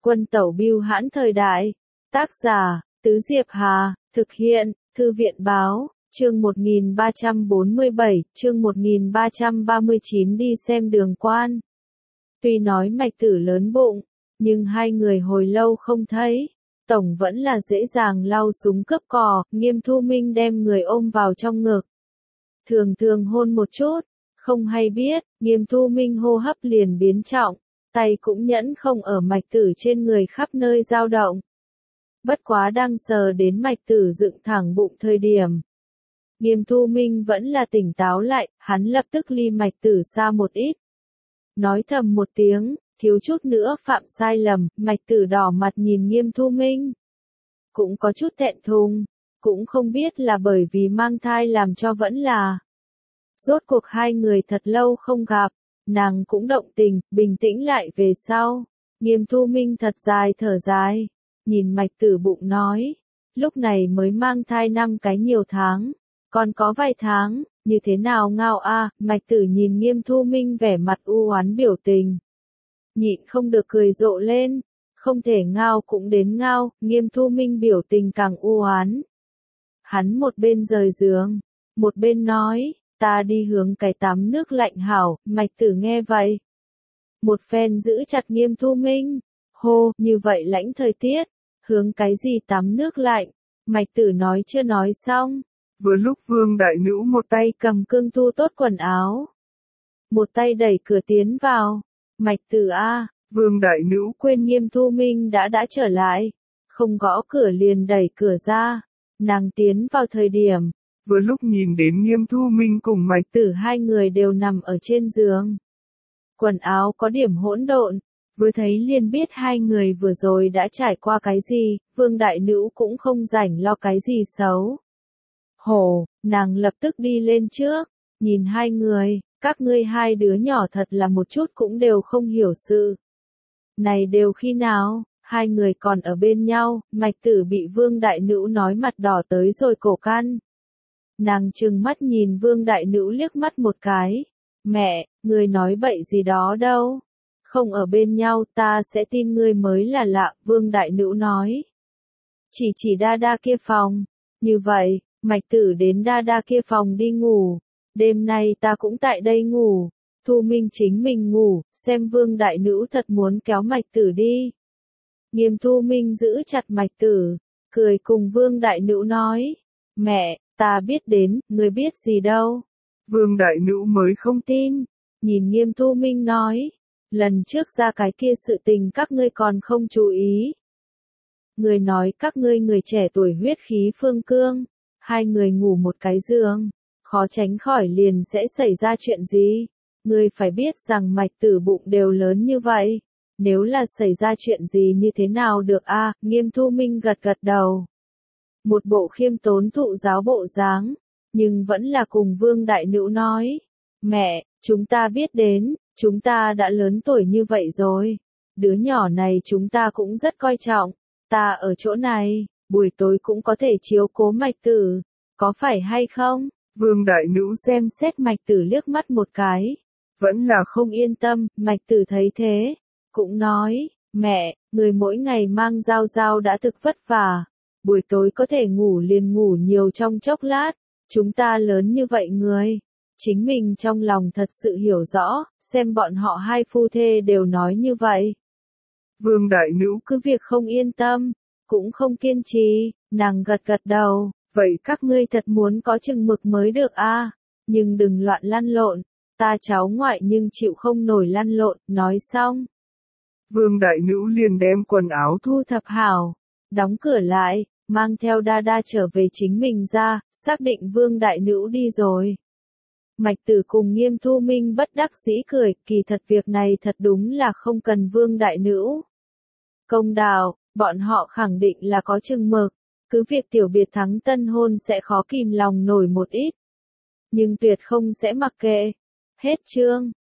Quân tẩu bưu hãn thời đại. Tác giả, Tứ Diệp Hà, thực hiện, Thư viện báo, chương 1347, chương 1339 đi xem đường quan. Tuy nói Mạch Tử lớn bụng, nhưng hai người hồi lâu không thấy. Tổng vẫn là dễ dàng lau súng cướp cò, Nghiêm Thu Minh đem người ôm vào trong ngực. Thường thường hôn một chút, không hay biết, Nghiêm Thu Minh hô hấp liền biến trọng, tay cũng nhẫn không ở Mạch Tử trên người khắp nơi dao động. Bất quá đang sờ đến Mạch Tử dựng thẳng bụng thời điểm. Nghiêm Thu Minh vẫn là tỉnh táo lại, hắn lập tức ly Mạch Tử xa một ít. Nói thầm một tiếng, thiếu chút nữa phạm sai lầm, Mạch Tử đỏ mặt nhìn Nghiêm Thu Minh. Cũng có chút thẹn thùng, cũng không biết là bởi vì mang thai làm cho vẫn là. Rốt cuộc hai người thật lâu không gặp, nàng cũng động tình, bình tĩnh lại về sau. Nghiêm Thu Minh thật dài thở dài, nhìn Mạch Tử bụng nói, lúc này mới mang thai 5 cái nhiều tháng, còn có vài tháng, như thế nào ngao a? Mạch Tử nhìn Nghiêm Thu Minh vẻ mặt u oán biểu tình. Nhịn không được cười rộ lên, không thể ngao cũng đến ngao, Nghiêm Thu Minh biểu tình càng u oán. Hắn một bên rời giường, một bên nói, ta đi hướng cái tắm nước lạnh hảo, Mạch Tử nghe vậy. Một phen giữ chặt Nghiêm Thu Minh, hô, như vậy lãnh thời tiết, hướng cái gì tắm nước lạnh, Mạch Tử nói chưa nói xong. Vừa lúc Vương Đại Nữ một tay cầm cương thu tốt quần áo, một tay đẩy cửa tiến vào. Mạch Tử a, Vương Đại Nữ quên Nghiêm Thu Minh đã trở lại, không gõ cửa liền đẩy cửa ra. Nàng tiến vào thời điểm, vừa lúc nhìn đến Nghiêm Thu Minh cùng Mạch Tử hai người đều nằm ở trên giường. Quần áo có điểm hỗn độn, vừa thấy liền biết hai người vừa rồi đã trải qua cái gì, Vương Đại Nữ cũng không rảnh lo cái gì xấu. Hổ, nàng lập tức đi lên trước, nhìn hai người, các ngươi hai đứa nhỏ thật là một chút cũng đều không hiểu sự. Này đều khi nào, hai người còn ở bên nhau, Mạch Tử bị Vương Đại Nữ nói mặt đỏ tới rồi cổ căn. Nàng trừng mắt nhìn Vương Đại Nữ liếc mắt một cái. Mẹ, ngươi nói bậy gì đó đâu. Không ở bên nhau ta sẽ tin ngươi mới là lạ, Vương Đại Nữ nói. Chỉ đa đa kia phòng. Như vậy, Mạch Tử đến đa đa kia phòng đi ngủ. Đêm nay ta cũng tại đây ngủ. Thu Minh chính mình ngủ, xem Vương Đại Nữ thật muốn kéo Mạch Tử đi. Nghiêm Thu Minh giữ chặt Mạch Tử, cười cùng Vương Đại Nữ nói. Mẹ, ta biết đến, ngươi biết gì đâu. Vương Đại Nữ mới không tin, nhìn Nghiêm Thu Minh nói. Lần trước ra cái kia sự tình các ngươi còn không chú ý. Người nói các ngươi người trẻ tuổi huyết khí phương cương, hai người ngủ một cái giường, khó tránh khỏi liền sẽ xảy ra chuyện gì. Ngươi phải biết rằng Mạch Tử bụng đều lớn như vậy, nếu là xảy ra chuyện gì như thế nào được a? Nghiêm Thu Minh gật gật đầu. Một bộ khiêm tốn thụ giáo bộ dáng, nhưng vẫn là cùng Vương Đại Nữ nói. Mẹ, chúng ta biết đến, chúng ta đã lớn tuổi như vậy rồi. Đứa nhỏ này chúng ta cũng rất coi trọng. Ta ở chỗ này, buổi tối cũng có thể chiếu cố Mạch Tử. Có phải hay không? Vương Đại Nữ xem xét Mạch Tử liếc mắt một cái. Vẫn là không yên tâm, Mạch Tử thấy thế. Cũng nói, mẹ, người mỗi ngày mang dao dao đã thực vất vả. Buổi tối có thể ngủ liền ngủ nhiều trong chốc lát. Chúng ta lớn như vậy người. Chính mình trong lòng thật sự hiểu rõ, xem bọn họ hai phu thê đều nói như vậy. Vương Đại Nữ cứ việc không yên tâm, cũng không kiên trì, nàng gật gật đầu. Vậy các ngươi thật muốn có chừng mực mới được a, nhưng đừng loạn lăn lộn, ta cháu ngoại nhưng chịu không nổi lăn lộn, nói xong. Vương Đại Nữ liền đem quần áo thu thập hảo, đóng cửa lại, mang theo đa đa trở về chính mình ra, xác định Vương Đại Nữ đi rồi. Mạch Tử cùng Nghiêm Thu Minh bất đắc dĩ cười, kỳ thật việc này thật đúng là không cần Vương Đại Nữ. Công đạo, bọn họ khẳng định là có chừng mực, cứ việc tiểu biệt thắng tân hôn sẽ khó kìm lòng nổi một ít. Nhưng tuyệt không sẽ mặc kệ. Hết chương.